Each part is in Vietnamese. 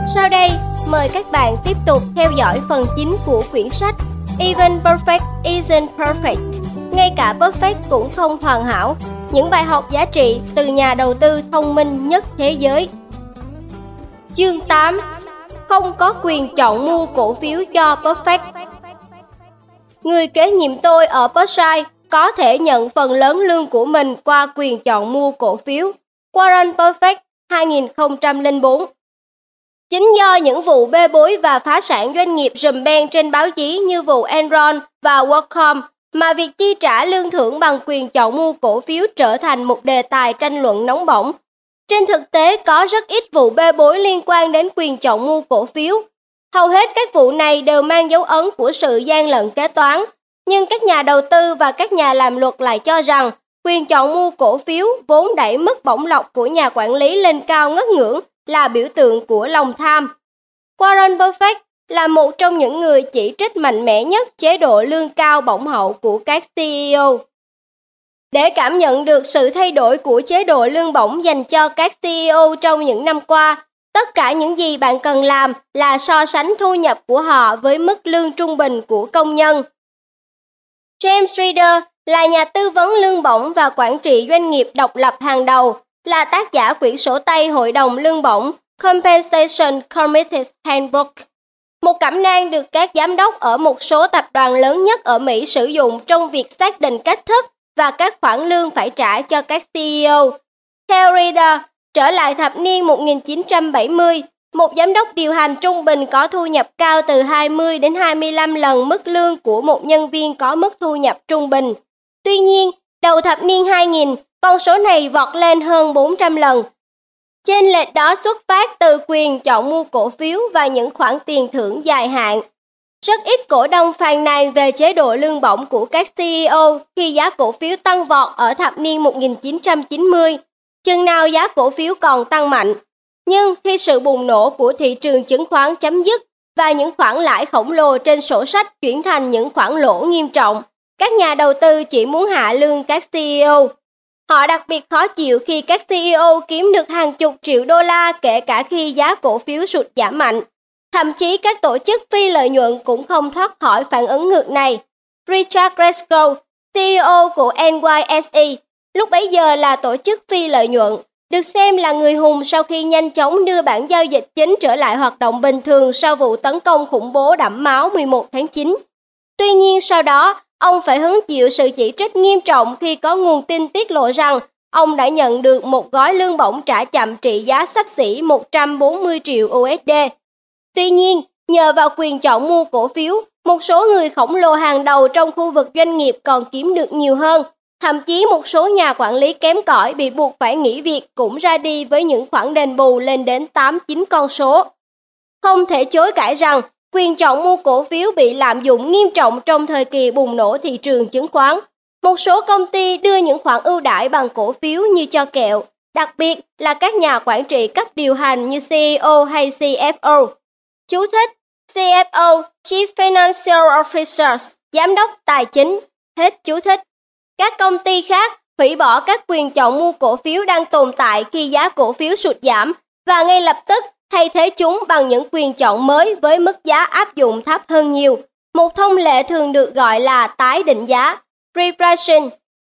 Sau đây, mời các bạn tiếp tục theo dõi phần chính của quyển sách Even Perfect Isn't Perfect. Ngay cả perfect cũng không hoàn hảo. Những bài học giá trị từ nhà đầu tư thông minh nhất thế giới. Chương 8. Không có quyền chọn mua cổ phiếu cho Buffett. Người kế nhiệm tôi ở Berkshire có thể nhận phần lớn lương của mình qua quyền chọn mua cổ phiếu. Warren Buffett, 2004. Chính do những vụ bê bối và phá sản doanh nghiệp rùm beng trên báo chí như vụ Enron và WorldCom mà việc chi trả lương thưởng bằng quyền chọn mua cổ phiếu trở thành một đề tài tranh luận nóng bỏng. Trên thực tế, có rất ít vụ bê bối liên quan đến quyền chọn mua cổ phiếu. Hầu hết các vụ này đều mang dấu ấn của sự gian lận kế toán. Nhưng các nhà đầu tư và các nhà làm luật lại cho rằng quyền chọn mua cổ phiếu vốn đẩy mức bổng lộc của nhà quản lý lên cao ngất ngưỡng là biểu tượng của lòng tham. Warren Buffett là một trong những người chỉ trích mạnh mẽ nhất chế độ lương cao bổng hậu của các CEO. Để cảm nhận được sự thay đổi của chế độ lương bổng dành cho các CEO trong những năm qua, tất cả những gì bạn cần làm là so sánh thu nhập của họ với mức lương trung bình của công nhân. James Reader là nhà tư vấn lương bổng và quản trị doanh nghiệp độc lập hàng đầu, là tác giả quyển sổ tay Hội đồng lương bổng Compensation Committee Handbook, một cẩm nang được các giám đốc ở một số tập đoàn lớn nhất ở Mỹ sử dụng trong việc xác định cách thức và các khoản lương phải trả cho các CEO. Theo Reader, trở lại thập niên 1970, một giám đốc điều hành trung bình có thu nhập cao từ 20 đến 25 lần mức lương của một nhân viên có mức thu nhập trung bình. Tuy nhiên, đầu thập niên 2000, con số này vọt lên hơn 400 lần. Chênh lệch đó xuất phát từ quyền chọn mua cổ phiếu và những khoản tiền thưởng dài hạn. Rất ít cổ đông phàn nàn về chế độ lương bổng của các CEO khi giá cổ phiếu tăng vọt ở thập niên 1990, chừng nào giá cổ phiếu còn tăng mạnh. Nhưng khi sự bùng nổ của thị trường chứng khoán chấm dứt và những khoản lãi khổng lồ trên sổ sách chuyển thành những khoản lỗ nghiêm trọng, các nhà đầu tư chỉ muốn hạ lương các CEO. Họ đặc biệt khó chịu khi các CEO kiếm được hàng chục triệu đô la kể cả khi giá cổ phiếu sụt giảm mạnh. Thậm chí các tổ chức phi lợi nhuận cũng không thoát khỏi phản ứng ngược này. Richard Greshko, CEO của NYSE, lúc bấy giờ là tổ chức phi lợi nhuận, được xem là người hùng sau khi nhanh chóng đưa bản giao dịch chính trở lại hoạt động bình thường sau vụ tấn công khủng bố đẫm máu 11 tháng 9. Tuy nhiên sau đó, ông phải hứng chịu sự chỉ trích nghiêm trọng khi có nguồn tin tiết lộ rằng ông đã nhận được một gói lương bổng trả chậm trị giá xấp xỉ 140 triệu USD. Tuy nhiên, nhờ vào quyền chọn mua cổ phiếu, một số người khổng lồ hàng đầu trong khu vực doanh nghiệp còn kiếm được nhiều hơn. Thậm chí một số nhà quản lý kém cỏi bị buộc phải nghỉ việc cũng ra đi với những khoản đền bù lên đến 8-9 con số. Không thể chối cãi rằng quyền chọn mua cổ phiếu bị lạm dụng nghiêm trọng trong thời kỳ bùng nổ thị trường chứng khoán. Một số công ty đưa những khoản ưu đãi bằng cổ phiếu như cho kẹo, đặc biệt là các nhà quản trị cấp điều hành như CEO hay CFO. Chú thích: CFO, Chief Financial Officer, giám đốc tài chính. Hết chú thích. Các công ty khác hủy bỏ các quyền chọn mua cổ phiếu đang tồn tại khi giá cổ phiếu sụt giảm và ngay lập tức thay thế chúng bằng những quyền chọn mới với mức giá áp dụng thấp hơn nhiều. Một thông lệ thường được gọi là tái định giá, repricing.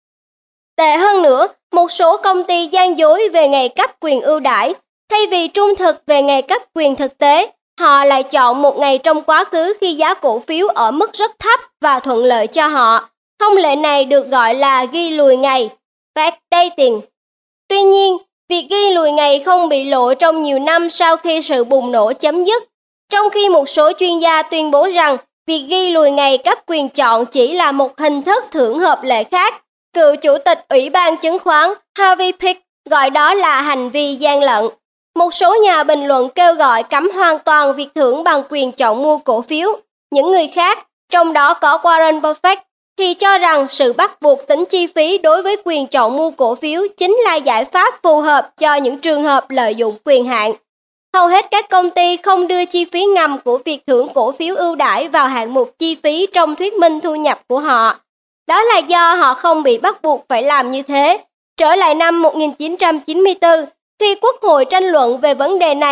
Tệ hơn nữa, một số công ty gian dối về ngày cấp quyền ưu đãi. Thay vì trung thực về ngày cấp quyền thực tế, họ lại chọn một ngày trong quá khứ khi giá cổ phiếu ở mức rất thấp và thuận lợi cho họ. Thông lệ này được gọi là ghi lùi ngày, backdating. Tuy nhiên, việc ghi lùi ngày không bị lộ trong nhiều năm sau khi sự bùng nổ chấm dứt, trong khi một số chuyên gia tuyên bố rằng việc ghi lùi ngày cấp quyền chọn chỉ là một hình thức thưởng hợp lệ khác. Cựu chủ tịch Ủy ban chứng khoán Harvey Pick gọi đó là hành vi gian lận. Một số nhà bình luận kêu gọi cấm hoàn toàn việc thưởng bằng quyền chọn mua cổ phiếu. Những người khác, trong đó có Warren Buffett, thì cho rằng sự bắt buộc tính chi phí đối với quyền chọn mua cổ phiếu chính là giải pháp phù hợp cho những trường hợp lợi dụng quyền hạn. Hầu hết các công ty không đưa chi phí ngầm của việc thưởng cổ phiếu ưu đãi vào hạng mục chi phí trong thuyết minh thu nhập của họ. Đó là do họ không bị bắt buộc phải làm như thế. Trở lại năm 1994, khi Quốc hội tranh luận về vấn đề này,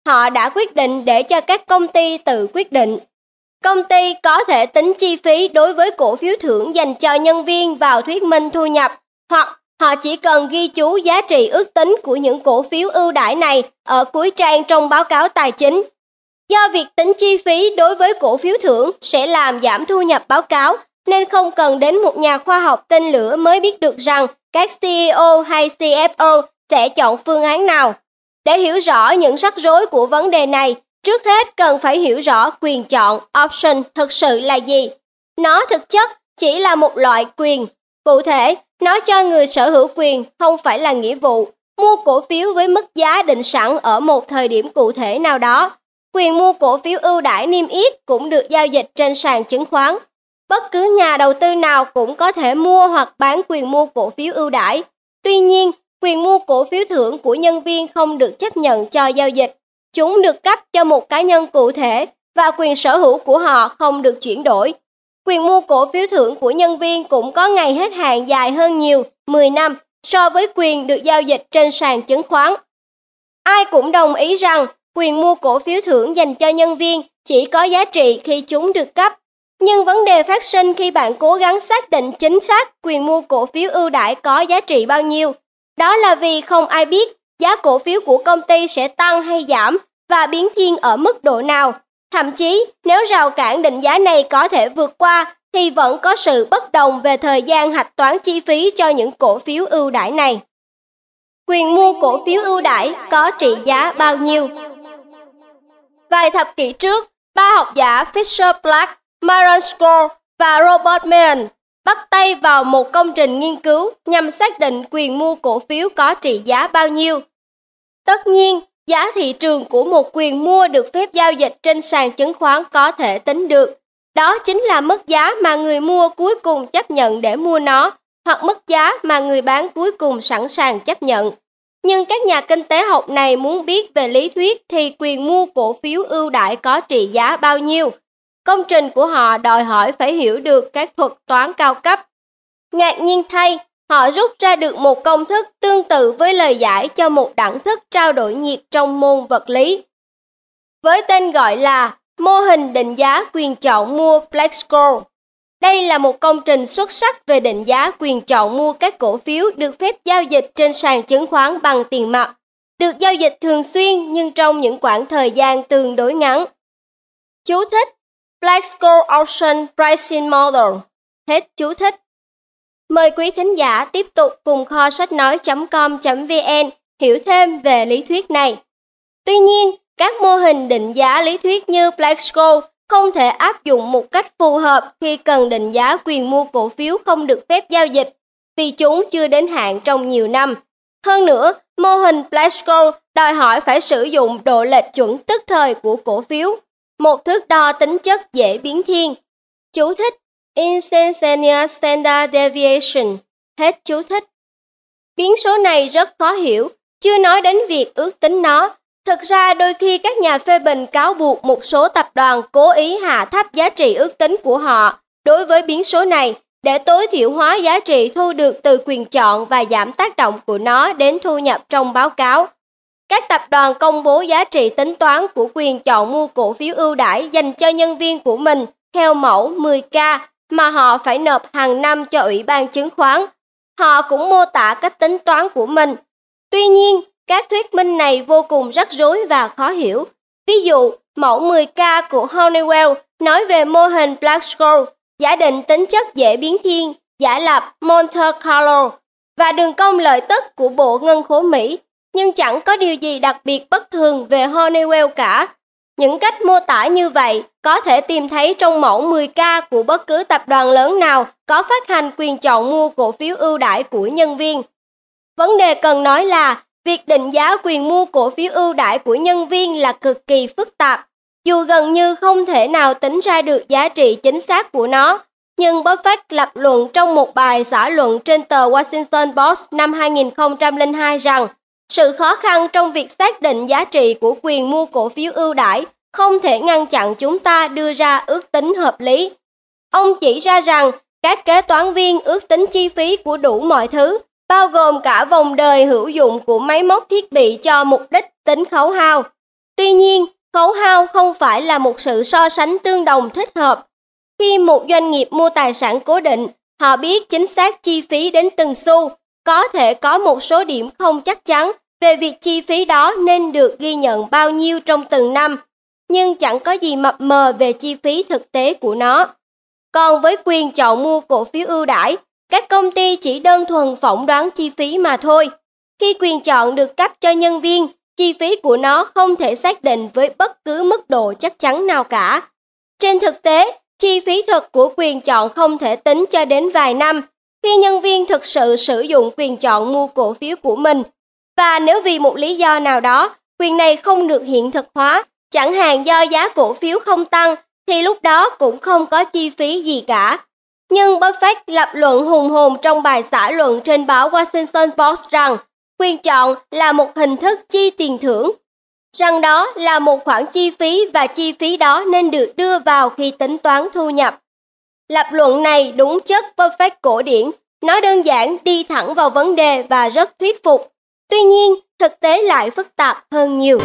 họ đã quyết định để cho các công ty tự quyết định. Công ty có thể tính chi phí đối với cổ phiếu thưởng dành cho nhân viên vào thuyết minh thu nhập, hoặc họ chỉ cần ghi chú giá trị ước tính của những cổ phiếu ưu đãi này ở cuối trang trong báo cáo tài chính. Do việc tính chi phí đối với cổ phiếu thưởng sẽ làm giảm thu nhập báo cáo, nên không cần đến một nhà khoa học tên lửa mới biết được rằng các CEO hay CFO sẽ chọn phương án nào. Để hiểu rõ những rắc rối của vấn đề này, trước hết cần phải hiểu rõ quyền chọn option thực sự là gì. Nó thực chất chỉ là một loại quyền. Cụ thể, nó cho người sở hữu quyền, không phải là nghĩa vụ, mua cổ phiếu với mức giá định sẵn ở một thời điểm cụ thể nào đó. Quyền mua cổ phiếu ưu đãi niêm yết cũng được giao dịch trên sàn chứng khoán. Bất cứ nhà đầu tư nào cũng có thể mua hoặc bán quyền mua cổ phiếu ưu đãi. Tuy nhiên, quyền mua cổ phiếu thưởng của nhân viên không được chấp nhận cho giao dịch. Chúng được cấp cho một cá nhân cụ thể và quyền sở hữu của họ không được chuyển đổi. Quyền mua cổ phiếu thưởng của nhân viên cũng có ngày hết hạn dài hơn nhiều, 10 năm, so với quyền được giao dịch trên sàn chứng khoán. Ai cũng đồng ý rằng quyền mua cổ phiếu thưởng dành cho nhân viên chỉ có giá trị khi chúng được cấp. Nhưng vấn đề phát sinh khi bạn cố gắng xác định chính xác quyền mua cổ phiếu ưu đãi có giá trị bao nhiêu. Đó là vì không ai biết giá cổ phiếu của công ty sẽ tăng hay giảm và biến thiên ở mức độ nào. Thậm chí, nếu rào cản định giá này có thể vượt qua, thì vẫn có sự bất đồng về thời gian hạch toán chi phí cho những cổ phiếu ưu đãi này. Quyền mua cổ phiếu ưu đãi có trị giá bao nhiêu? Vài thập kỷ trước, ba học giả Fisher Black, Myron Scott và Robert Millen bắt tay vào một công trình nghiên cứu nhằm xác định quyền mua cổ phiếu có trị giá bao nhiêu. Tất nhiên, giá thị trường của một quyền mua được phép giao dịch trên sàn chứng khoán có thể tính được. Đó chính là mức giá mà người mua cuối cùng chấp nhận để mua nó, hoặc mức giá mà người bán cuối cùng sẵn sàng chấp nhận. Nhưng các nhà kinh tế học này muốn biết về lý thuyết thì quyền mua cổ phiếu ưu đãi có trị giá bao nhiêu. Công trình của họ đòi hỏi phải hiểu được các thuật toán cao cấp. Ngạc nhiên thay, họ rút ra được một công thức tương tự với lời giải cho một đẳng thức trao đổi nhiệt trong môn vật lý, với tên gọi là mô hình định giá quyền chọn mua Black-Scholes. Đây là một công trình xuất sắc về định giá quyền chọn mua các cổ phiếu được phép giao dịch trên sàn chứng khoán bằng tiền mặt, được giao dịch thường xuyên nhưng trong những khoảng thời gian tương đối ngắn. Chú thích: Black-Scholes Option Pricing Model. Hết chú thích. Mời quý thính giả tiếp tục cùng kho sách nói.com.vn hiểu thêm về lý thuyết này. Tuy nhiên, các mô hình định giá lý thuyết như Black-Scholes không thể áp dụng một cách phù hợp khi cần định giá quyền mua cổ phiếu không được phép giao dịch, vì chúng chưa đến hạn trong nhiều năm. Hơn nữa, mô hình Black-Scholes đòi hỏi phải sử dụng độ lệch chuẩn tức thời của cổ phiếu, một thước đo tính chất dễ biến thiên. Chú thích: Instantaneous Standard Deviation. Hết chú thích. Biến số này rất khó hiểu, chưa nói đến việc ước tính nó. Thực ra đôi khi các nhà phê bình cáo buộc một số tập đoàn cố ý hạ thấp giá trị ước tính của họ đối với biến số này để tối thiểu hóa giá trị thu được từ quyền chọn và giảm tác động của nó đến thu nhập trong báo cáo. Các tập đoàn công bố giá trị tính toán của quyền chọn mua cổ phiếu ưu đãi dành cho nhân viên của mình theo mẫu 10K mà họ phải nộp hàng năm cho Ủy ban chứng khoán. Họ cũng mô tả cách tính toán của mình. Tuy nhiên, các thuyết minh này vô cùng rắc rối và khó hiểu. Ví dụ, mẫu 10K của Honeywell nói về mô hình Black-Scholes, giả định tính chất dễ biến thiên, giả lập Monte Carlo và đường cong lợi tức của bộ ngân khố Mỹ, nhưng chẳng có điều gì đặc biệt bất thường về Honeywell cả. Những cách mô tả như vậy có thể tìm thấy trong mẫu 10K của bất cứ tập đoàn lớn nào có phát hành quyền chọn mua cổ phiếu ưu đãi của nhân viên. Vấn đề cần nói là việc định giá quyền mua cổ phiếu ưu đãi của nhân viên là cực kỳ phức tạp, dù gần như không thể nào tính ra được giá trị chính xác của nó. Nhưng Buffett lập luận trong một bài xã luận trên tờ Washington Post năm 2002 rằng sự khó khăn trong việc xác định giá trị của quyền mua cổ phiếu ưu đãi không thể ngăn chặn chúng ta đưa ra ước tính hợp lý. Ông chỉ ra rằng các kế toán viên ước tính chi phí của đủ mọi thứ, bao gồm cả vòng đời hữu dụng của máy móc thiết bị cho mục đích tính khấu hao. Tuy nhiên, khấu hao không phải là một sự so sánh tương đồng thích hợp. Khi một doanh nghiệp mua tài sản cố định, họ biết chính xác chi phí đến từng xu, có thể có một số điểm không chắc chắn về việc chi phí đó nên được ghi nhận bao nhiêu trong từng năm, nhưng chẳng có gì mập mờ về chi phí thực tế của nó. Còn với quyền chọn mua cổ phiếu ưu đãi, các công ty chỉ đơn thuần phỏng đoán chi phí mà thôi. Khi quyền chọn được cấp cho nhân viên, chi phí của nó không thể xác định với bất cứ mức độ chắc chắn nào cả. Trên thực tế, chi phí thực của quyền chọn không thể tính cho đến vài năm, khi nhân viên thực sự sử dụng quyền chọn mua cổ phiếu của mình. Và nếu vì một lý do nào đó, quyền này không được hiện thực hóa, chẳng hạn do giá cổ phiếu không tăng, thì lúc đó cũng không có chi phí gì cả. Nhưng Buffett lập luận hùng hồn trong bài xã luận trên báo Washington Post rằng quyền chọn là một hình thức chi tiền thưởng, rằng đó là một khoản chi phí và chi phí đó nên được đưa vào khi tính toán thu nhập. Lập luận này đúng chất Buffett cổ điển, nó đơn giản, đi thẳng vào vấn đề và rất thuyết phục. Tuy nhiên, thực tế lại phức tạp hơn nhiều.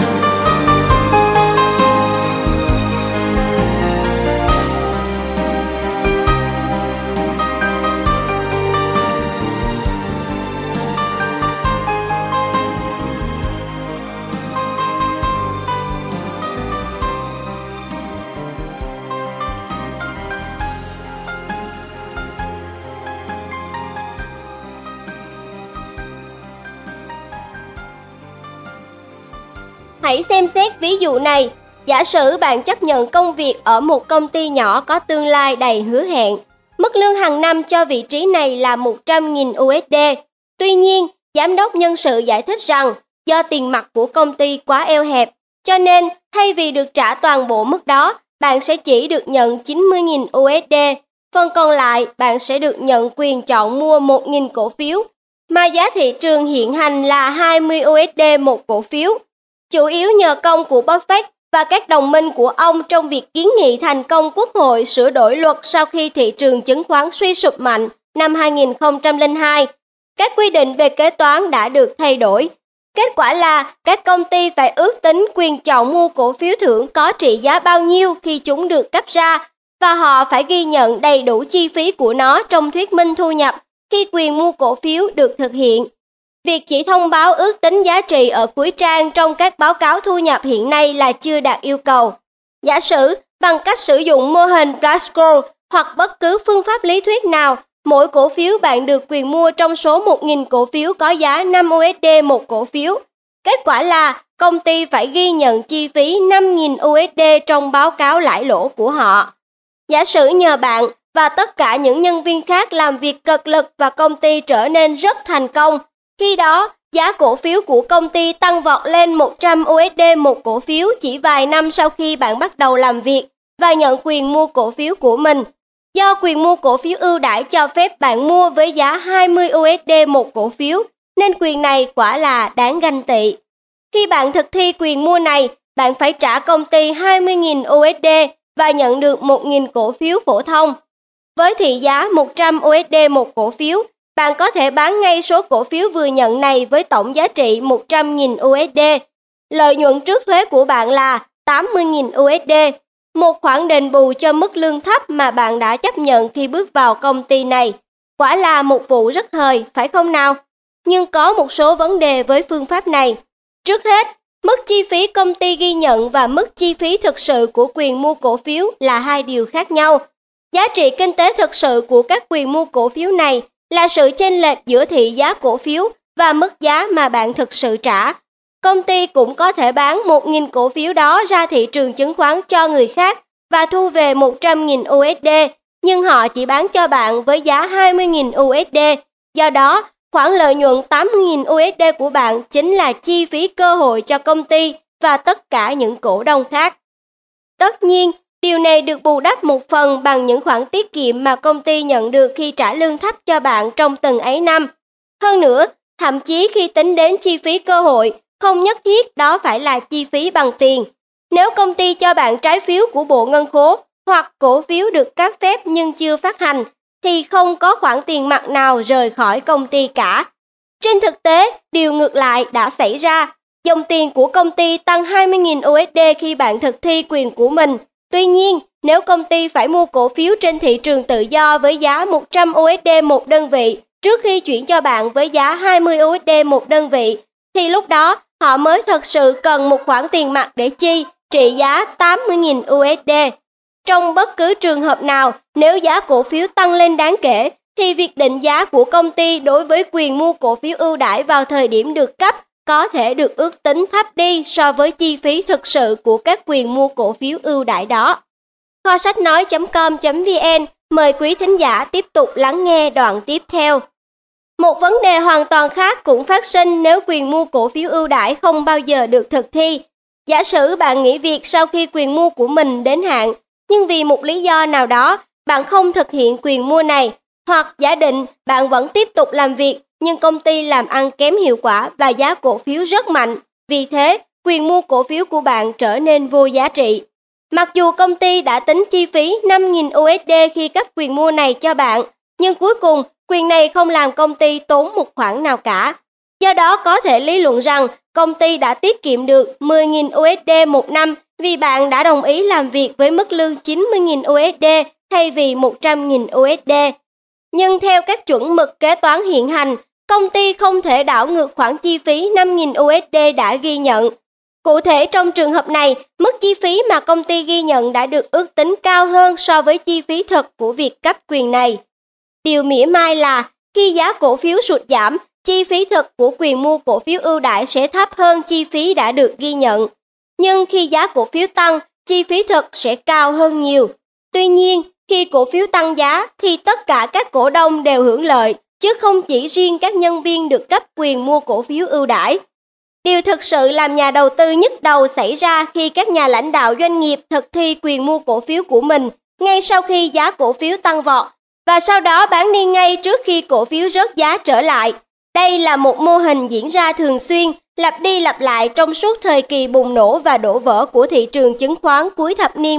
Hãy xem xét ví dụ này. Giả sử bạn chấp nhận công việc ở một công ty nhỏ có tương lai đầy hứa hẹn. Mức lương hàng năm cho vị trí này là 100.000 USD. Tuy nhiên, giám đốc nhân sự giải thích rằng do tiền mặt của công ty quá eo hẹp, cho nên thay vì được trả toàn bộ mức đó, bạn sẽ chỉ được nhận 90.000 USD. Phần còn lại, bạn sẽ được nhận quyền chọn mua 1.000 cổ phiếu, mà giá thị trường hiện hành là 20 USD một cổ phiếu. Chủ yếu nhờ công của Buffett và các đồng minh của ông trong việc kiến nghị thành công Quốc hội sửa đổi luật sau khi thị trường chứng khoán suy sụp mạnh năm 2002. Các quy định về kế toán đã được thay đổi. Kết quả là các công ty phải ước tính quyền chọn mua cổ phiếu thưởng có trị giá bao nhiêu khi chúng được cấp ra, và họ phải ghi nhận đầy đủ chi phí của nó trong thuyết minh thu nhập khi quyền mua cổ phiếu được thực hiện. Việc chỉ thông báo ước tính giá trị ở cuối trang trong các báo cáo thu nhập hiện nay là chưa đạt yêu cầu. Giả sử, bằng cách sử dụng mô hình Black-Scholes hoặc bất cứ phương pháp lý thuyết nào, mỗi cổ phiếu bạn được quyền mua trong số 1.000 cổ phiếu có giá 5 USD một cổ phiếu. Kết quả là công ty phải ghi nhận chi phí 5.000 USD trong báo cáo lãi lỗ của họ. Giả sử nhờ bạn và tất cả những nhân viên khác làm việc cực lực và công ty trở nên rất thành công, khi đó, giá cổ phiếu của công ty tăng vọt lên 100 USD một cổ phiếu chỉ vài năm sau khi bạn bắt đầu làm việc và nhận quyền mua cổ phiếu của mình. Do quyền mua cổ phiếu ưu đãi cho phép bạn mua với giá 20 USD một cổ phiếu, nên quyền này quả là đáng ganh tị. Khi bạn thực thi quyền mua này, bạn phải trả công ty 20.000 USD và nhận được 1.000 cổ phiếu phổ thông. Với thị giá 100 USD một cổ phiếu, bạn có thể bán ngay số cổ phiếu vừa nhận này với tổng giá trị 100.000 USD. Lợi nhuận trước thuế của bạn là 80.000 USD, một khoản đền bù cho mức lương thấp mà bạn đã chấp nhận khi bước vào công ty này. Quả là một vụ rất hời, phải không nào? Nhưng có một số vấn đề với phương pháp này. Trước hết, mức chi phí công ty ghi nhận và mức chi phí thực sự của quyền mua cổ phiếu là hai điều khác nhau. Giá trị kinh tế thực sự của các quyền mua cổ phiếu này là sự chênh lệch giữa thị giá cổ phiếu và mức giá mà bạn thực sự trả. Công ty cũng có thể bán 1.000 cổ phiếu đó ra thị trường chứng khoán cho người khác và thu về 100.000 USD, nhưng họ chỉ bán cho bạn với giá 20.000 USD. Do đó, khoản lợi nhuận 80.000 USD của bạn chính là chi phí cơ hội cho công ty và tất cả những cổ đông khác. Tất nhiên, điều này được bù đắp một phần bằng những khoản tiết kiệm mà công ty nhận được khi trả lương thấp cho bạn trong từng ấy năm. Hơn nữa, thậm chí khi tính đến chi phí cơ hội, không nhất thiết đó phải là chi phí bằng tiền. Nếu công ty cho bạn trái phiếu của bộ ngân khố hoặc cổ phiếu được cấp phép nhưng chưa phát hành, thì không có khoản tiền mặt nào rời khỏi công ty cả. Trên thực tế, điều ngược lại đã xảy ra. dòng tiền của công ty tăng 20.000 USD khi bạn thực thi quyền của mình. Tuy nhiên, nếu công ty phải mua cổ phiếu trên thị trường tự do với giá 100 USD một đơn vị trước khi chuyển cho bạn với giá 20 USD một đơn vị, thì lúc đó họ mới thật sự cần một khoản tiền mặt để chi, trị giá 80.000 USD. Trong bất cứ trường hợp nào, nếu giá cổ phiếu tăng lên đáng kể, thì việc định giá của công ty đối với quyền mua cổ phiếu ưu đãi vào thời điểm được cấp có thể được ước tính thấp đi so với chi phí thực sự của các quyền mua cổ phiếu ưu đãi đó. Kho sách nói.com.vn mời quý thính giả tiếp tục lắng nghe đoạn tiếp theo. Một vấn đề hoàn toàn khác cũng phát sinh nếu quyền mua cổ phiếu ưu đãi không bao giờ được thực thi. Giả sử bạn nghỉ việc sau khi quyền mua của mình đến hạn, nhưng vì một lý do nào đó, bạn không thực hiện quyền mua này, hoặc giả định bạn vẫn tiếp tục làm việc nhưng công ty làm ăn kém hiệu quả và giá cổ phiếu rất mạnh. Vì thế, quyền mua cổ phiếu của bạn trở nên vô giá trị. Mặc dù công ty đã tính chi phí 5.000 USD khi cấp quyền mua này cho bạn, nhưng cuối cùng quyền này không làm công ty tốn một khoản nào cả. Do đó có thể lý luận rằng công ty đã tiết kiệm được 10.000 USD một năm vì bạn đã đồng ý làm việc với mức lương 90.000 USD thay vì 100.000 USD. Nhưng theo các chuẩn mực kế toán hiện hành, công ty không thể đảo ngược khoản chi phí 5.000 USD đã ghi nhận. Cụ thể trong trường hợp này, mức chi phí mà công ty ghi nhận đã được ước tính cao hơn so với chi phí thực của việc cấp quyền này. Điều mỉa mai là khi giá cổ phiếu sụt giảm, chi phí thực của quyền mua cổ phiếu ưu đãi sẽ thấp hơn chi phí đã được ghi nhận. Nhưng khi giá cổ phiếu tăng, chi phí thực sẽ cao hơn nhiều. Tuy nhiên, khi cổ phiếu tăng giá thì tất cả các cổ đông đều hưởng lợi, chứ không chỉ riêng các nhân viên được cấp quyền mua cổ phiếu ưu đãi. Điều thực sự làm nhà đầu tư nhức đầu xảy ra khi các nhà lãnh đạo doanh nghiệp thực thi quyền mua cổ phiếu của mình ngay sau khi giá cổ phiếu tăng vọt và sau đó bán đi ngay trước khi cổ phiếu rớt giá trở lại. Đây là một mô hình diễn ra thường xuyên, lặp đi lặp lại trong suốt thời kỳ bùng nổ và đổ vỡ của thị trường chứng khoán cuối thập niên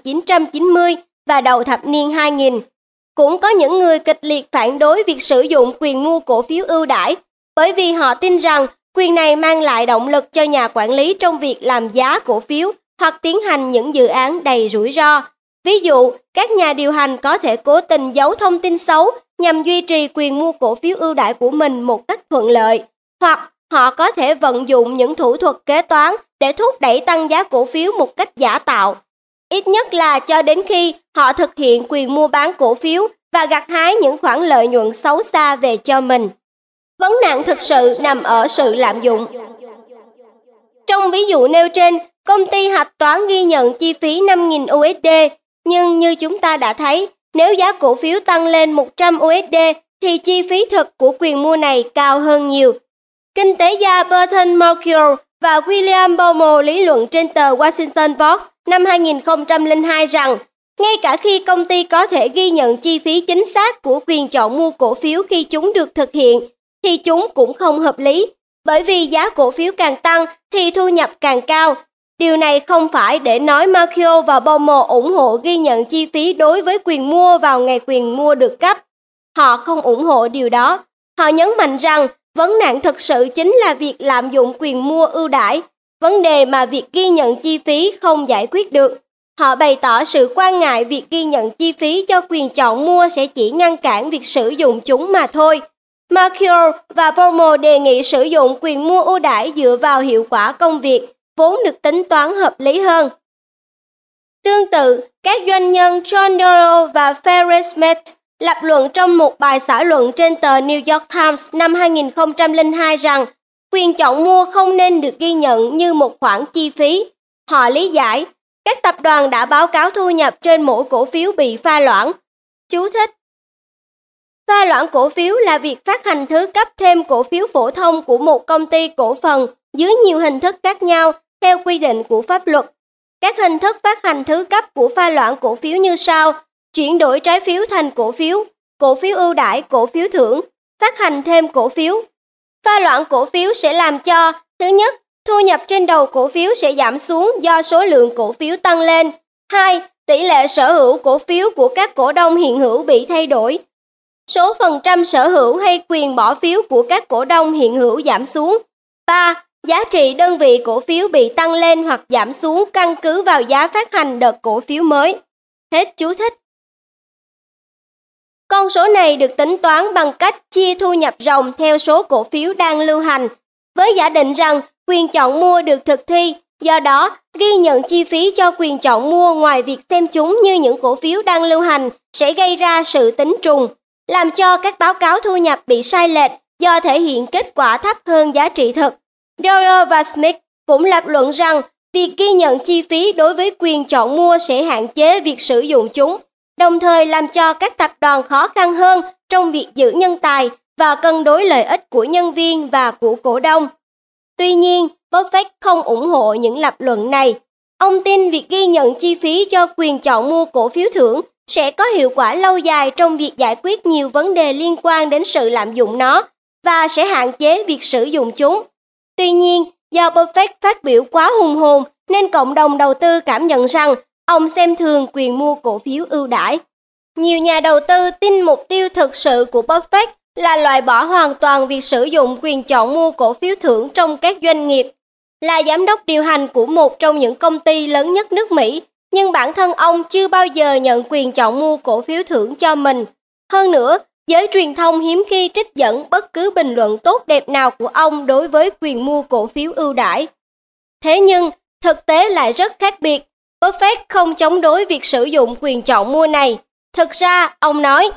1990 và đầu thập niên 2000. Cũng có những người kịch liệt phản đối việc sử dụng quyền mua cổ phiếu ưu đãi, bởi vì họ tin rằng quyền này mang lại động lực cho nhà quản lý trong việc làm giá cổ phiếu hoặc tiến hành những dự án đầy rủi ro. Ví dụ, các nhà điều hành có thể cố tình giấu thông tin xấu nhằm duy trì quyền mua cổ phiếu ưu đãi của mình một cách thuận lợi, hoặc họ có thể vận dụng những thủ thuật kế toán để thúc đẩy tăng giá cổ phiếu một cách giả tạo. Ít nhất là cho đến khi họ thực hiện quyền mua bán cổ phiếu và gặt hái những khoản lợi nhuận xấu xa về cho mình. Vấn nạn thực sự nằm ở sự lạm dụng. Trong ví dụ nêu trên, công ty hạch toán ghi nhận chi phí 5.000 USD, nhưng như chúng ta đã thấy, nếu giá cổ phiếu tăng lên 100 USD thì chi phí thực của quyền mua này cao hơn nhiều. Kinh tế gia Burton Malkiel và William Baumol lý luận trên tờ Washington Post năm 2002 rằng, ngay cả khi công ty có thể ghi nhận chi phí chính xác của quyền chọn mua cổ phiếu khi chúng được thực hiện, thì chúng cũng không hợp lý, bởi vì giá cổ phiếu càng tăng thì thu nhập càng cao. Điều này không phải để nói Malkiel và Baumol ủng hộ ghi nhận chi phí đối với quyền mua vào ngày quyền mua được cấp. Họ không ủng hộ điều đó. Họ nhấn mạnh rằng vấn nạn thực sự chính là việc lạm dụng quyền mua ưu đãi, vấn đề mà việc ghi nhận chi phí không giải quyết được. Họ bày tỏ sự quan ngại việc ghi nhận chi phí cho quyền chọn mua sẽ chỉ ngăn cản việc sử dụng chúng mà thôi. Malkiel và Baumol đề nghị sử dụng quyền mua ưu đãi dựa vào hiệu quả công việc, vốn được tính toán hợp lý hơn. Tương tự, các doanh nhân John Doerr và Ferris Smith lập luận trong một bài xã luận trên tờ New York Times năm 2002 rằng quyền chọn mua không nên được ghi nhận như một khoản chi phí. Họ lý giải, các tập đoàn đã báo cáo thu nhập trên mỗi cổ phiếu bị pha loãng. Chú thích: pha loãng cổ phiếu là việc phát hành thứ cấp thêm cổ phiếu phổ thông của một công ty cổ phần dưới nhiều hình thức khác nhau theo quy định của pháp luật. Các hình thức phát hành thứ cấp của pha loãng cổ phiếu như sau: chuyển đổi trái phiếu thành cổ phiếu ưu đãi, cổ phiếu thưởng, phát hành thêm cổ phiếu. Pha loãng cổ phiếu sẽ làm cho: thứ nhất, thu nhập trên đầu cổ phiếu sẽ giảm xuống do số lượng cổ phiếu tăng lên. 2. Tỷ lệ sở hữu cổ phiếu của các cổ đông hiện hữu bị thay đổi. Số phần trăm sở hữu hay quyền bỏ phiếu của các cổ đông hiện hữu giảm xuống. 3. giá trị đơn vị cổ phiếu bị tăng lên hoặc giảm xuống căn cứ vào giá phát hành đợt cổ phiếu mới. Hết chú thích. Con số này được tính toán bằng cách chia thu nhập ròng theo số cổ phiếu đang lưu hành, với giả định rằng quyền chọn mua được thực thi. Do đó, ghi nhận chi phí cho quyền chọn mua ngoài việc xem chúng như những cổ phiếu đang lưu hành sẽ gây ra sự tính trùng, làm cho các báo cáo thu nhập bị sai lệch do thể hiện kết quả thấp hơn giá trị thực. Dorer và Smith cũng lập luận rằng việc ghi nhận chi phí đối với quyền chọn mua sẽ hạn chế việc sử dụng chúng, đồng thời làm cho các tập đoàn khó khăn hơn trong việc giữ nhân tài và cân đối lợi ích của nhân viên và của cổ đông. Tuy nhiên, Buffett không ủng hộ những lập luận này. Ông tin việc ghi nhận chi phí cho quyền chọn mua cổ phiếu thưởng sẽ có hiệu quả lâu dài trong việc giải quyết nhiều vấn đề liên quan đến sự lạm dụng nó và sẽ hạn chế việc sử dụng chúng. Tuy nhiên, do Buffett phát biểu quá hùng hồn nên cộng đồng đầu tư cảm nhận rằng ông xem thường quyền mua cổ phiếu ưu đãi. Nhiều nhà đầu tư tin mục tiêu thực sự của Buffett là loại bỏ hoàn toàn việc sử dụng quyền chọn mua cổ phiếu thưởng trong các doanh nghiệp. Là giám đốc điều hành của một trong những công ty lớn nhất nước Mỹ, nhưng bản thân ông chưa bao giờ nhận quyền chọn mua cổ phiếu thưởng cho mình. Hơn nữa, giới truyền thông hiếm khi trích dẫn bất cứ bình luận tốt đẹp nào của ông đối với quyền mua cổ phiếu ưu đãi. Thế nhưng, thực tế lại rất khác biệt. Buffett không chống đối việc sử dụng quyền chọn mua này. Thực ra, ông nói,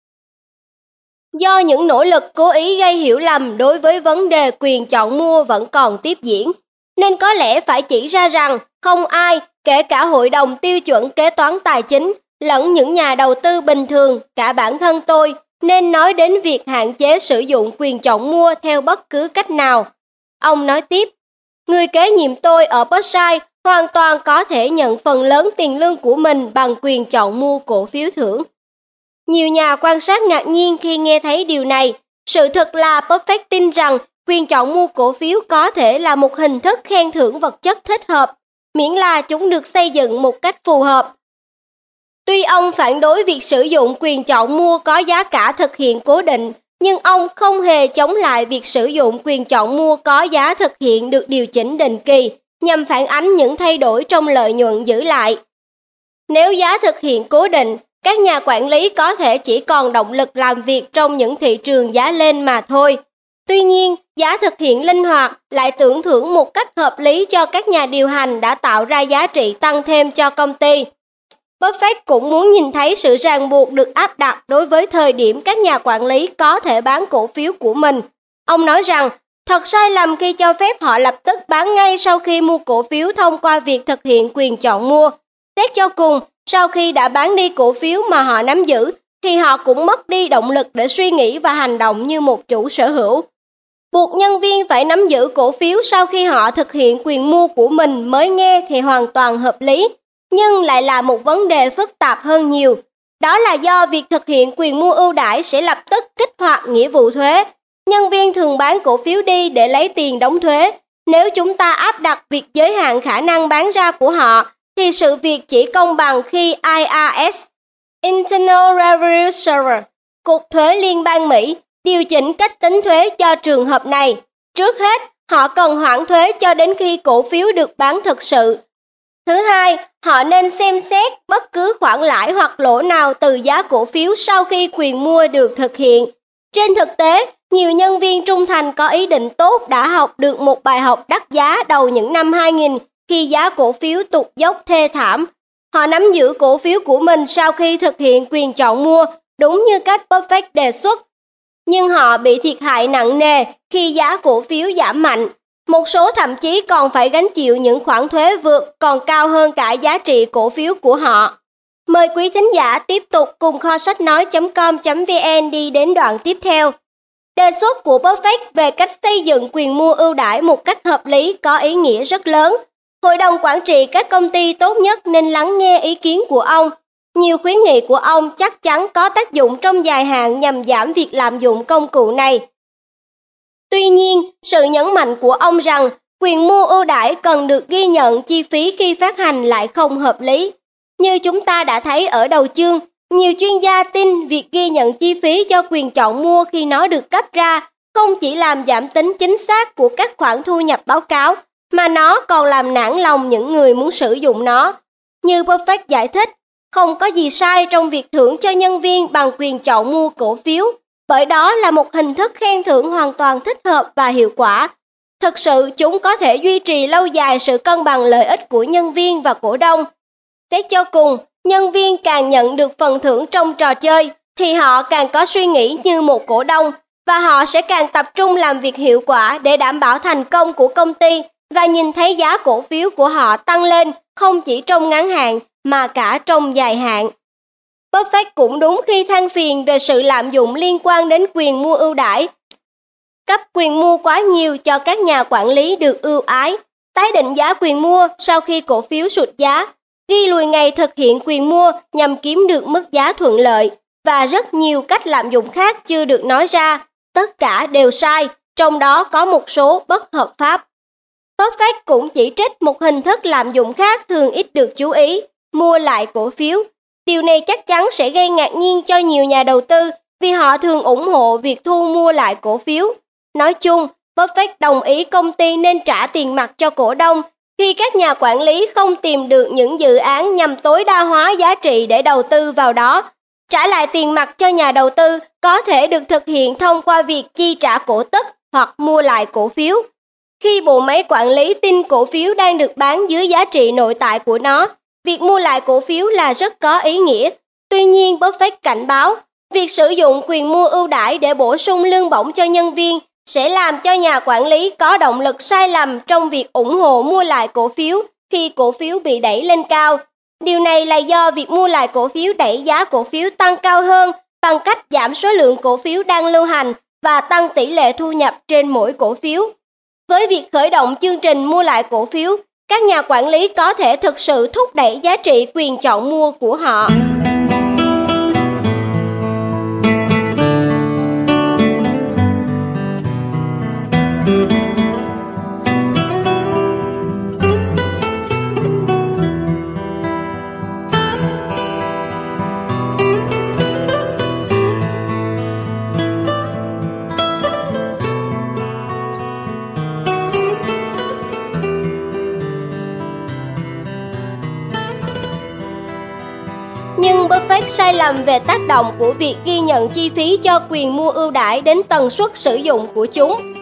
do những nỗ lực cố ý gây hiểu lầm đối với vấn đề quyền chọn mua vẫn còn tiếp diễn, nên có lẽ phải chỉ ra rằng không ai, kể cả hội đồng tiêu chuẩn kế toán tài chính, lẫn những nhà đầu tư bình thường, cả bản thân tôi, nên nói đến việc hạn chế sử dụng quyền chọn mua theo bất cứ cách nào. Ông nói tiếp, người kế nhiệm tôi ở Berkshire hoàn toàn có thể nhận phần lớn tiền lương của mình bằng quyền chọn mua cổ phiếu thưởng. Nhiều nhà quan sát ngạc nhiên khi nghe thấy điều này. Sự thật là Buffett tin rằng quyền chọn mua cổ phiếu có thể là một hình thức khen thưởng vật chất thích hợp, miễn là chúng được xây dựng một cách phù hợp. Tuy ông phản đối việc sử dụng quyền chọn mua có giá cả thực hiện cố định, nhưng ông không hề chống lại việc sử dụng quyền chọn mua có giá thực hiện được điều chỉnh định kỳ, nhằm phản ánh những thay đổi trong lợi nhuận giữ lại. Nếu giá thực hiện cố định, các nhà quản lý có thể chỉ còn động lực làm việc trong những thị trường giá lên mà thôi. Tuy nhiên, giá thực hiện linh hoạt lại tưởng thưởng một cách hợp lý cho các nhà điều hành đã tạo ra giá trị tăng thêm cho công ty. Buffett cũng muốn nhìn thấy sự ràng buộc được áp đặt đối với thời điểm các nhà quản lý có thể bán cổ phiếu của mình. Ông nói rằng, thật sai lầm khi cho phép họ lập tức bán ngay sau khi mua cổ phiếu thông qua việc thực hiện quyền chọn mua. Xét cho cùng, sau khi đã bán đi cổ phiếu mà họ nắm giữ, thì họ cũng mất đi động lực để suy nghĩ và hành động như một chủ sở hữu. Buộc nhân viên phải nắm giữ cổ phiếu sau khi họ thực hiện quyền mua của mình mới nghe thì hoàn toàn hợp lý, nhưng lại là một vấn đề phức tạp hơn nhiều. Đó là do việc thực hiện quyền mua ưu đãi sẽ lập tức kích hoạt nghĩa vụ thuế. Nhân viên thường bán cổ phiếu đi để lấy tiền đóng thuế. Nếu chúng ta áp đặt việc giới hạn khả năng bán ra của họ, thì sự việc chỉ công bằng khi IRS, Internal Revenue Service, Cục Thuế Liên bang Mỹ, điều chỉnh cách tính thuế cho trường hợp này. Trước hết, họ cần hoãn thuế cho đến khi cổ phiếu được bán thực sự. Thứ hai, họ nên xem xét bất cứ khoản lãi hoặc lỗ nào từ giá cổ phiếu sau khi quyền mua được thực hiện. Trên thực tế, nhiều nhân viên trung thành có ý định tốt đã học được một bài học đắt giá đầu những năm 2000 khi giá cổ phiếu tụt dốc thê thảm. Họ nắm giữ cổ phiếu của mình sau khi thực hiện quyền chọn mua, đúng như cách Buffett đề xuất. Nhưng họ bị thiệt hại nặng nề khi giá cổ phiếu giảm mạnh. Một số thậm chí còn phải gánh chịu những khoản thuế vượt còn cao hơn cả giá trị cổ phiếu của họ. Mời quý thính giả tiếp tục cùng kho sách nói.com.vn đi đến đoạn tiếp theo. Đề xuất của Buffett về cách xây dựng quyền mua ưu đãi một cách hợp lý có ý nghĩa rất lớn. Hội đồng quản trị các công ty tốt nhất nên lắng nghe ý kiến của ông. Nhiều khuyến nghị của ông chắc chắn có tác dụng trong dài hạn nhằm giảm việc lạm dụng công cụ này. Tuy nhiên, sự nhấn mạnh của ông rằng quyền mua ưu đãi cần được ghi nhận chi phí khi phát hành lại không hợp lý. Như chúng ta đã thấy ở đầu chương, nhiều chuyên gia tin việc ghi nhận chi phí cho quyền chọn mua khi nó được cấp ra không chỉ làm giảm tính chính xác của các khoản thu nhập báo cáo, mà nó còn làm nản lòng những người muốn sử dụng nó. Như Buffett giải thích, không có gì sai trong việc thưởng cho nhân viên bằng quyền chọn mua cổ phiếu, bởi đó là một hình thức khen thưởng hoàn toàn thích hợp và hiệu quả. Thực sự, chúng có thể duy trì lâu dài sự cân bằng lợi ích của nhân viên và cổ đông. Xét cho cùng, nhân viên càng nhận được phần thưởng trong trò chơi, thì họ càng có suy nghĩ như một cổ đông, và họ sẽ càng tập trung làm việc hiệu quả để đảm bảo thành công của công ty và nhìn thấy giá cổ phiếu của họ tăng lên không chỉ trong ngắn hạn mà cả trong dài hạn. Buffett cũng đúng khi than phiền về sự lạm dụng liên quan đến quyền mua ưu đãi. Cấp quyền mua quá nhiều cho các nhà quản lý được ưu ái, tái định giá quyền mua sau khi cổ phiếu sụt giá, ghi lùi ngày thực hiện quyền mua nhằm kiếm được mức giá thuận lợi, và rất nhiều cách lạm dụng khác chưa được nói ra. Tất cả đều sai, trong đó có một số bất hợp pháp. Buffett cũng chỉ trích một hình thức lạm dụng khác thường ít được chú ý, mua lại cổ phiếu. Điều này chắc chắn sẽ gây ngạc nhiên cho nhiều nhà đầu tư vì họ thường ủng hộ việc thu mua lại cổ phiếu. Nói chung, Buffett đồng ý công ty nên trả tiền mặt cho cổ đông khi các nhà quản lý không tìm được những dự án nhằm tối đa hóa giá trị để đầu tư vào đó. Trả lại tiền mặt cho nhà đầu tư có thể được thực hiện thông qua việc chi trả cổ tức hoặc mua lại cổ phiếu. Khi bộ máy quản lý tin cổ phiếu đang được bán dưới giá trị nội tại của nó, việc mua lại cổ phiếu là rất có ý nghĩa. Tuy nhiên, Buffett cảnh báo, việc sử dụng quyền mua ưu đãi để bổ sung lương bổng cho nhân viên sẽ làm cho nhà quản lý có động lực sai lầm trong việc ủng hộ mua lại cổ phiếu khi cổ phiếu bị đẩy lên cao. Điều này là do việc mua lại cổ phiếu đẩy giá cổ phiếu tăng cao hơn bằng cách giảm số lượng cổ phiếu đang lưu hành và tăng tỷ lệ thu nhập trên mỗi cổ phiếu. Với việc khởi động chương trình mua lại cổ phiếu, các nhà quản lý có thể thực sự thúc đẩy giá trị quyền chọn mua của họ. Nhưng Buffett sai lầm về tác động của việc ghi nhận chi phí cho quyền mua ưu đãi đến tần suất sử dụng của chúng.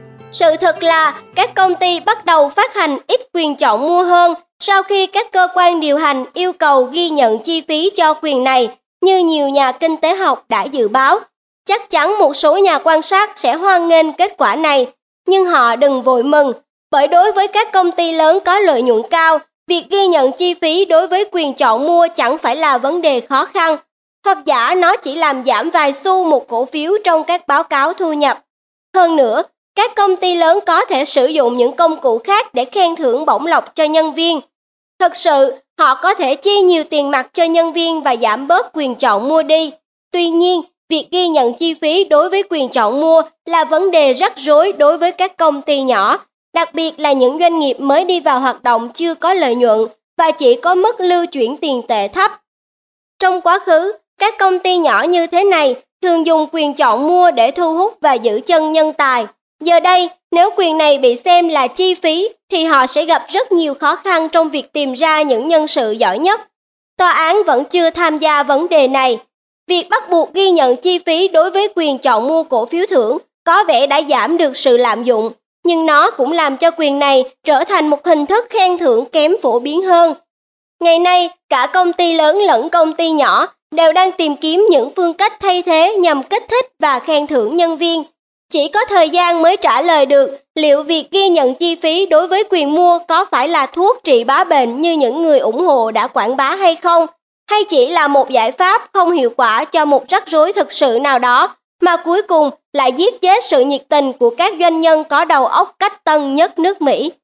Sự thật là các công ty bắt đầu phát hành ít quyền chọn mua hơn sau khi các cơ quan điều hành yêu cầu ghi nhận chi phí cho quyền này, như nhiều nhà kinh tế học đã dự báo. Chắc chắn một số nhà quan sát sẽ hoan nghênh kết quả này, nhưng họ đừng vội mừng, bởi đối với các công ty lớn có lợi nhuận cao, việc ghi nhận chi phí đối với quyền chọn mua chẳng phải là vấn đề khó khăn, hoặc giả nó chỉ làm giảm vài xu một cổ phiếu trong các báo cáo thu nhập. Hơn nữa, các công ty lớn có thể sử dụng những công cụ khác để khen thưởng bổng lộc cho nhân viên. Thực sự, họ có thể chi nhiều tiền mặt cho nhân viên và giảm bớt quyền chọn mua đi. Tuy nhiên, việc ghi nhận chi phí đối với quyền chọn mua là vấn đề rắc rối đối với các công ty nhỏ, đặc biệt là những doanh nghiệp mới đi vào hoạt động chưa có lợi nhuận và chỉ có mức lưu chuyển tiền tệ thấp. Trong quá khứ, các công ty nhỏ như thế này thường dùng quyền chọn mua để thu hút và giữ chân nhân tài. Giờ đây, nếu quyền này bị xem là chi phí, thì họ sẽ gặp rất nhiều khó khăn trong việc tìm ra những nhân sự giỏi nhất. Tòa án vẫn chưa tham gia vấn đề này. Việc bắt buộc ghi nhận chi phí đối với quyền chọn mua cổ phiếu thưởng có vẻ đã giảm được sự lạm dụng, nhưng nó cũng làm cho quyền này trở thành một hình thức khen thưởng kém phổ biến hơn. Ngày nay, cả công ty lớn lẫn công ty nhỏ đều đang tìm kiếm những phương cách thay thế nhằm kích thích và khen thưởng nhân viên. Chỉ có thời gian mới trả lời được liệu việc ghi nhận chi phí đối với quyền mua có phải là thuốc trị bá bệnh như những người ủng hộ đã quảng bá hay không, hay chỉ là một giải pháp không hiệu quả cho một rắc rối thực sự nào đó, mà cuối cùng lại giết chết sự nhiệt tình của các doanh nhân có đầu óc cách tân nhất nước Mỹ.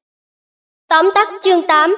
Tóm tắt chương 8.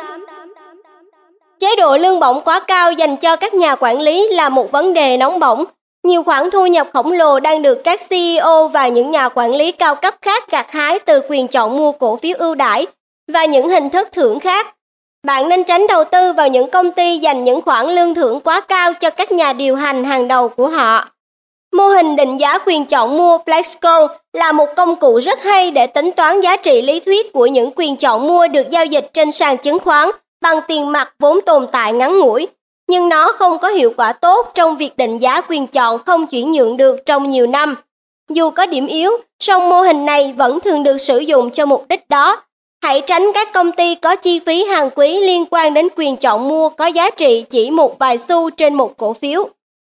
Chế độ lương bổng quá cao dành cho các nhà quản lý là một vấn đề nóng bỏng. Nhiều khoản thu nhập khổng lồ đang được các CEO và những nhà quản lý cao cấp khác gặt hái từ quyền chọn mua cổ phiếu ưu đãi và những hình thức thưởng khác. Bạn nên tránh đầu tư vào những công ty dành những khoản lương thưởng quá cao cho các nhà điều hành hàng đầu của họ. Mô hình định giá quyền chọn mua Black-Scholes là một công cụ rất hay để tính toán giá trị lý thuyết của những quyền chọn mua được giao dịch trên sàn chứng khoán bằng tiền mặt vốn tồn tại ngắn ngủi, nhưng nó không có hiệu quả tốt trong việc định giá quyền chọn không chuyển nhượng được trong nhiều năm. Dù có điểm yếu, song mô hình này vẫn thường được sử dụng cho mục đích đó. Hãy tránh các công ty có chi phí hàng quý liên quan đến quyền chọn mua có giá trị chỉ một vài xu trên một cổ phiếu.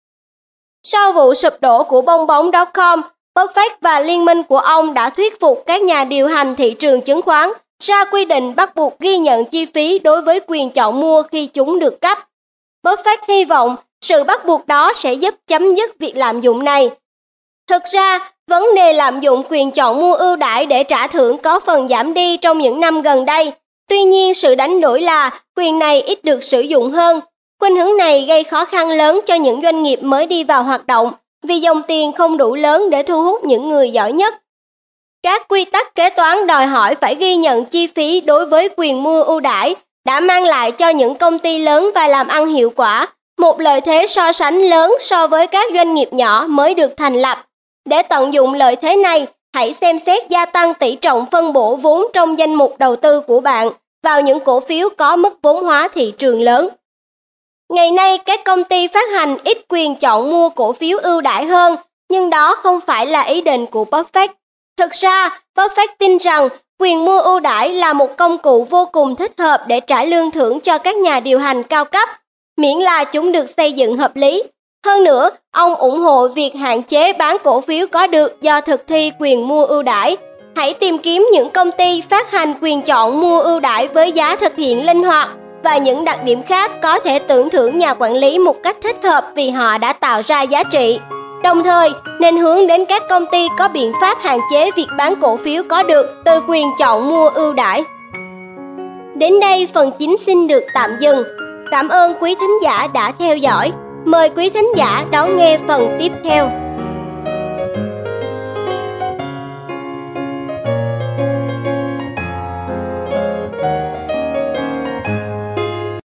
Sau vụ sụp đổ của bong bóng.com, Buffett và liên minh của ông đã thuyết phục các nhà điều hành thị trường chứng khoán ra quy định bắt buộc ghi nhận chi phí đối với quyền chọn mua khi chúng được cấp. Buffett hy vọng sự bắt buộc đó sẽ giúp chấm dứt việc lạm dụng này. Thực ra, vấn đề lạm dụng quyền chọn mua ưu đãi để trả thưởng có phần giảm đi trong những năm gần đây. Tuy nhiên, sự đánh đổi là quyền này ít được sử dụng hơn. Khuynh hướng này gây khó khăn lớn cho những doanh nghiệp mới đi vào hoạt động vì dòng tiền không đủ lớn để thu hút những người giỏi nhất. Các quy tắc kế toán đòi hỏi phải ghi nhận chi phí đối với quyền mua ưu đãi đã mang lại cho những công ty lớn và làm ăn hiệu quả một lợi thế so sánh lớn so với các doanh nghiệp nhỏ mới được thành lập. Để tận dụng lợi thế này, hãy xem xét gia tăng tỷ trọng phân bổ vốn trong danh mục đầu tư của bạn vào những cổ phiếu có mức vốn hóa thị trường lớn. Ngày nay, các công ty phát hành ít quyền chọn mua cổ phiếu ưu đãi hơn, nhưng đó không phải là ý định của Buffett. Thực ra, Buffett tin rằng quyền mua ưu đãi là một công cụ vô cùng thích hợp để trả lương thưởng cho các nhà điều hành cao cấp, miễn là chúng được xây dựng hợp lý. Hơn nữa, ông ủng hộ việc hạn chế bán cổ phiếu có được do thực thi quyền mua ưu đãi. Hãy tìm kiếm những công ty phát hành quyền chọn mua ưu đãi với giá thực hiện linh hoạt và những đặc điểm khác có thể tưởng thưởng nhà quản lý một cách thích hợp vì họ đã tạo ra giá trị. Đồng thời, nên hướng đến các công ty có biện pháp hạn chế việc bán cổ phiếu có được từ quyền chọn mua ưu đãi. Đến đây, phần chính xin được tạm dừng. Cảm ơn quý thính giả đã theo dõi. Mời quý thính giả đón nghe phần tiếp theo.